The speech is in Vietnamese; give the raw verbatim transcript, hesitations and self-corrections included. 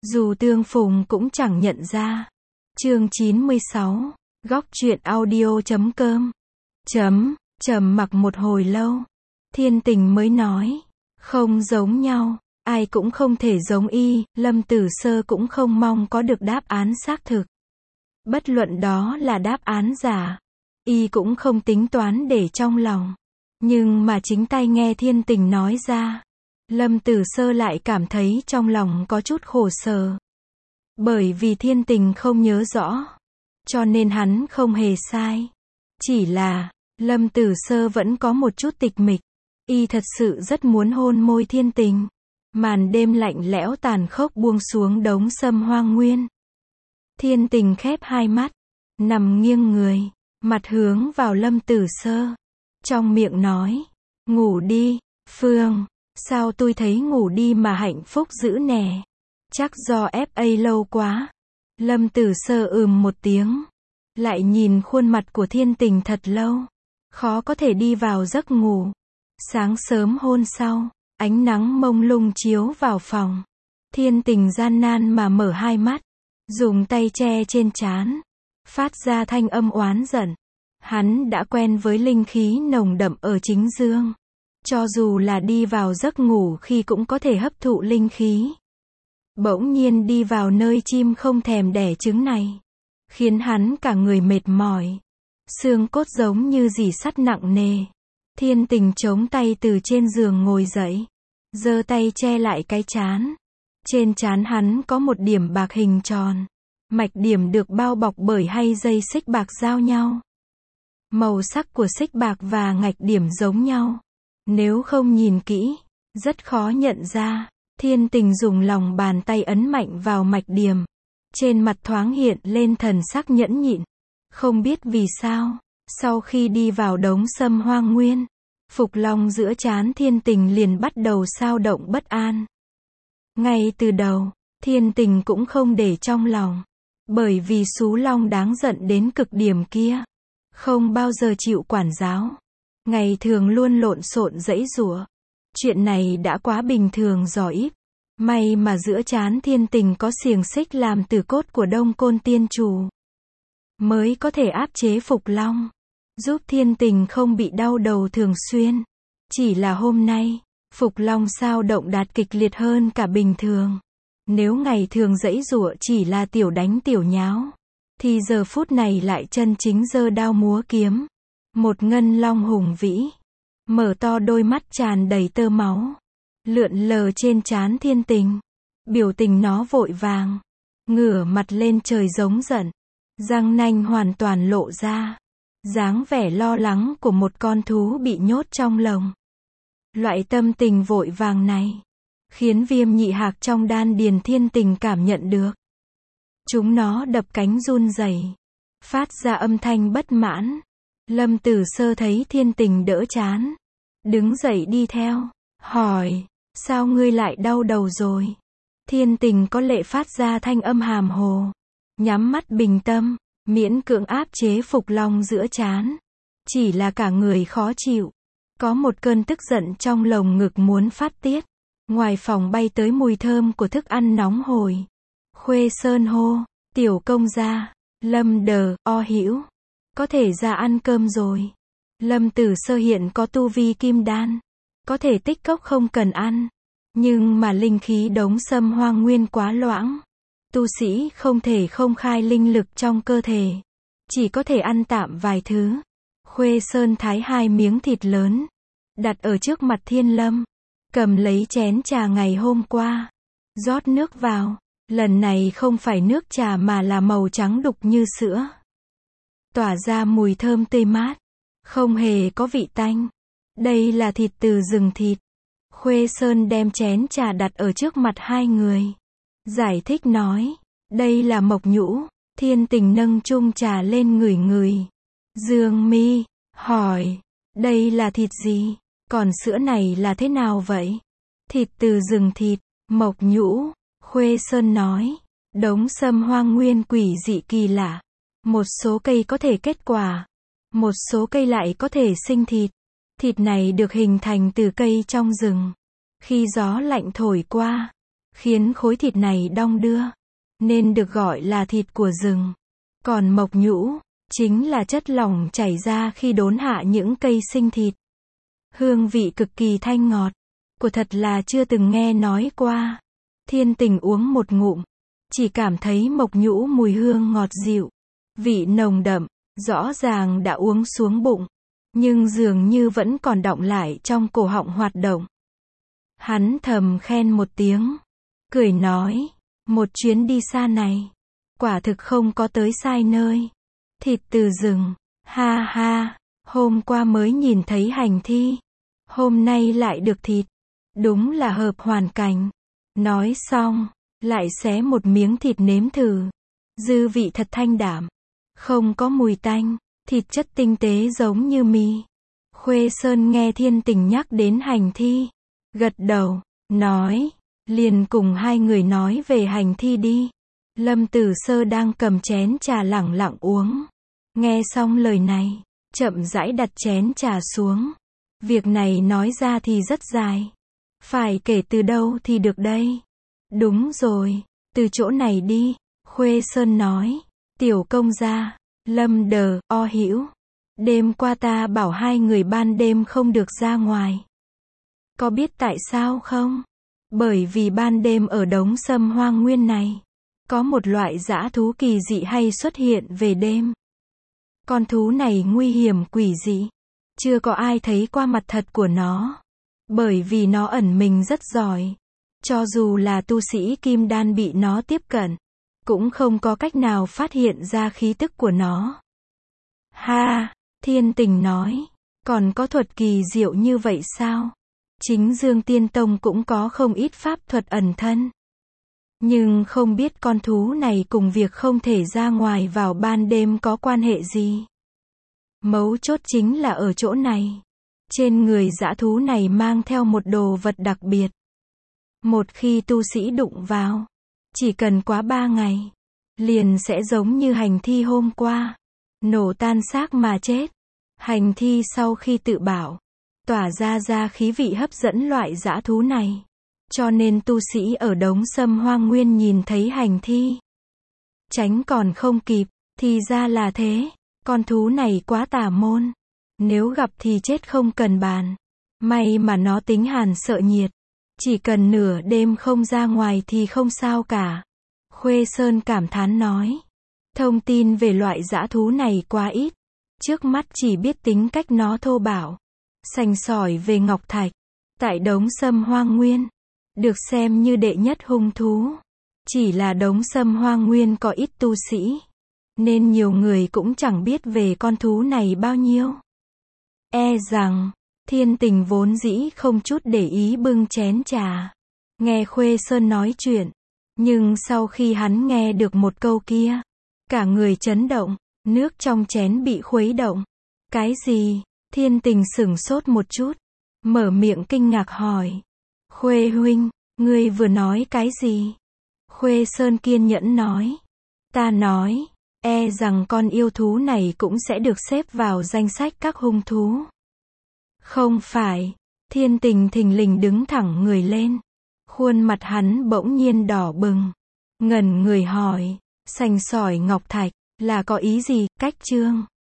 Dù tương phùng cũng chẳng nhận ra. Chương chín mươi sáu, góc truyện audio chấm com. Chấm, trầm mặc một hồi lâu. Thiên Tình mới nói. Không giống nhau, ai cũng không thể giống y, Lâm Tử Sơ cũng không mong có được đáp án xác thực. Bất luận đó là đáp án giả, y cũng không tính toán để trong lòng. Nhưng mà chính tay nghe Thiên Tình nói ra, Lâm Tử Sơ lại cảm thấy trong lòng có chút khổ sở. Bởi vì Thiên Tình không nhớ rõ, cho nên hắn không hề sai. Chỉ là, Lâm Tử Sơ vẫn có một chút tịch mịch. Y thật sự rất muốn hôn môi Thiên Tình. Màn đêm lạnh lẽo tàn khốc buông xuống đống sâm hoang nguyên. Thiên Tình khép hai mắt, nằm nghiêng người, mặt hướng vào Lâm Tử Sơ. Trong miệng nói, ngủ đi, Phương, sao tôi thấy ngủ đi mà hạnh phúc dữ nè. Chắc do ép a lâu quá. Lâm Tử Sơ ừm một tiếng, lại nhìn khuôn mặt của Thiên Tình thật lâu, khó có thể đi vào giấc ngủ. Sáng sớm hôm sau, ánh nắng mông lung chiếu vào phòng. Thiên Tình gian nan mà mở hai mắt, dùng tay che trên trán, phát ra thanh âm oán giận. Hắn đã quen với linh khí nồng đậm ở chính dương. Cho dù là đi vào giấc ngủ khi cũng có thể hấp thụ linh khí. Bỗng nhiên đi vào nơi chim không thèm đẻ trứng này, khiến hắn cả người mệt mỏi. Xương cốt giống như dì sắt nặng nề. Thiên Tình chống tay từ trên giường ngồi dậy, giơ tay che lại cái trán. Trên trán hắn có một điểm bạc hình tròn. Mạch điểm được bao bọc bởi hai dây xích bạc giao nhau. Màu sắc của xích bạc và ngạch điểm giống nhau. Nếu không nhìn kỹ, rất khó nhận ra. Thiên Tình dùng lòng bàn tay ấn mạnh vào mạch điểm. Trên mặt thoáng hiện lên thần sắc nhẫn nhịn. Không biết vì sao, sau khi đi vào đống sâm hoang nguyên, Phục Long giữa trán Thiên Tình liền bắt đầu xao động bất an. Ngay từ đầu, Thiên Tình cũng không để trong lòng. Bởi vì Sú Long đáng giận đến cực điểm kia, không bao giờ chịu quản giáo. Ngày thường luôn lộn xộn giãy giụa. Chuyện này đã quá bình thường rồi ít. May mà giữa trán Thiên Tình có xiềng xích làm từ cốt của Đông Côn Tiên Chủ, mới có thể áp chế Phục Long, giúp Thiên Tình không bị đau đầu thường xuyên. Chỉ là hôm nay, Phục Long xao động đạt kịch liệt hơn cả bình thường. Nếu ngày thường giãy giụa chỉ là tiểu đánh tiểu nháo, thì giờ phút này lại chân chính giơ đao múa kiếm. Một ngân long hùng vĩ, mở to đôi mắt tràn đầy tơ máu, lượn lờ trên trán Thiên Tình. Biểu tình nó vội vàng, ngửa mặt lên trời giống giận, răng nanh hoàn toàn lộ ra, dáng vẻ lo lắng của một con thú bị nhốt trong lồng. Loại tâm tình vội vàng này, khiến viêm nhị hạc trong đan điền Thiên Tình cảm nhận được. Chúng nó đập cánh run rẩy, phát ra âm thanh bất mãn. Lâm Tử Sơ thấy Thiên Tình đỡ chán, đứng dậy đi theo, hỏi, sao ngươi lại đau đầu rồi? Thiên Tình có lệ phát ra thanh âm hàm hồ, nhắm mắt bình tâm, miễn cưỡng áp chế Phục Long giữa trán. Chỉ là cả người khó chịu, có một cơn tức giận trong lồng ngực muốn phát tiết. Ngoài phòng bay tới mùi thơm của thức ăn nóng hổi. Khuê Sơn hô, tiểu công gia, Lâm đờ, o hữu, có thể ra ăn cơm rồi. Lâm Tử Sơ hiện có tu vi kim đan, có thể tích cốc không cần ăn. Nhưng mà linh khí đống sâm hoang nguyên quá loãng. Tu sĩ không thể không khai linh lực trong cơ thể, chỉ có thể ăn tạm vài thứ. Khuê Sơn thái hai miếng thịt lớn, đặt ở trước mặt Thiên Lâm. Cầm lấy chén trà ngày hôm qua, rót nước vào. Lần này không phải nước trà mà là màu trắng đục như sữa, tỏa ra mùi thơm tươi mát, không hề có vị tanh. Đây là thịt từ rừng thịt. Khuê Sơn đem chén trà đặt ở trước mặt hai người, giải thích nói, đây là mộc nhũ. Thiên Tình nâng chung trà lên ngửi ngửi. Dương Mi hỏi, đây là thịt gì? Còn sữa này là thế nào vậy? Thịt từ rừng thịt, mộc nhũ. Khuê Sơn nói, đống sâm hoang nguyên quỷ dị kỳ lạ. Một số cây có thể kết quả, một số cây lại có thể sinh thịt. Thịt này được hình thành từ cây trong rừng. Khi gió lạnh thổi qua, khiến khối thịt này đong đưa, nên được gọi là thịt của rừng. Còn mộc nhũ, chính là chất lỏng chảy ra khi đốn hạ những cây sinh thịt. Hương vị cực kỳ thanh ngọt, của thật là chưa từng nghe nói qua. Thiên Tình uống một ngụm, chỉ cảm thấy mộc nhũ mùi hương ngọt dịu, vị nồng đậm, rõ ràng đã uống xuống bụng, nhưng dường như vẫn còn đọng lại trong cổ họng hoạt động. Hắn thầm khen một tiếng, cười nói, một chuyến đi xa này, quả thực không có tới sai nơi. Thịt từ rừng, ha ha, hôm qua mới nhìn thấy hành thi, hôm nay lại được thịt, đúng là hợp hoàn cảnh. Nói xong, lại xé một miếng thịt nếm thử, dư vị thật thanh đạm, không có mùi tanh, thịt chất tinh tế giống như mì. Khuê Sơn nghe Thiên Tình nhắc đến hành thi, gật đầu, nói, liền cùng hai người nói về hành thi đi. Lâm Tử Sơ đang cầm chén trà lẳng lặng uống, nghe xong lời này, chậm rãi đặt chén trà xuống. Việc này nói ra thì rất dài, phải kể từ đâu thì được đây? Đúng rồi, từ chỗ này đi, Khuê Sơn nói. Tiểu công gia, Lâm Đờ, O Hữu, đêm qua ta bảo hai người ban đêm không được ra ngoài. Có biết tại sao không? Bởi vì ban đêm ở đống sâm hoang nguyên này, có một loại dã thú kỳ dị hay xuất hiện về đêm. Con thú này nguy hiểm quỷ dị, chưa có ai thấy qua mặt thật của nó, bởi vì nó ẩn mình rất giỏi. Cho dù là tu sĩ kim đan bị nó tiếp cận, cũng không có cách nào phát hiện ra khí tức của nó. Ha, Thiên Tình nói, còn có thuật kỳ diệu như vậy sao? Chính Dương Tiên Tông cũng có không ít pháp thuật ẩn thân. Nhưng không biết con thú này cùng việc không thể ra ngoài vào ban đêm có quan hệ gì. Mấu chốt chính là ở chỗ này. Trên người dã thú này mang theo một đồ vật đặc biệt. Một khi tu sĩ đụng vào, chỉ cần quá ba ngày, liền sẽ giống như hành thi hôm qua, nổ tan xác mà chết. Hành thi sau khi tự bảo, tỏa ra ra khí vị hấp dẫn loại dã thú này. Cho nên tu sĩ ở đống sâm hoang nguyên nhìn thấy hành thi, tránh còn không kịp, thì ra là thế. Con thú này quá tà môn, nếu gặp thì chết không cần bàn. May mà nó tính hàn sợ nhiệt, chỉ cần nửa đêm không ra ngoài thì không sao cả. Khuê Sơn cảm thán nói, thông tin về loại dã thú này quá ít, trước mắt chỉ biết tính cách nó thô bạo, sành sỏi về ngọc thạch, tại đống sâm hoang nguyên, được xem như đệ nhất hung thú. Chỉ là đống sâm hoang nguyên có ít tu sĩ, nên nhiều người cũng chẳng biết về con thú này bao nhiêu. E rằng, Thiên Tình vốn dĩ không chút để ý bưng chén trà, nghe Khuê Sơn nói chuyện, nhưng sau khi hắn nghe được một câu kia, cả người chấn động, nước trong chén bị khuấy động. Cái gì? Thiên Tình sửng sốt một chút, mở miệng kinh ngạc hỏi. Khuê huynh, ngươi vừa nói cái gì? Khuê Sơn kiên nhẫn nói. Ta nói, e rằng con yêu thú này cũng sẽ được xếp vào danh sách các hung thú. Không phải. Thiên Tình thình lình đứng thẳng người lên. Khuôn mặt hắn bỗng nhiên đỏ bừng. Ngẩn người hỏi, sành sỏi ngọc thạch, là có ý gì? Cách chương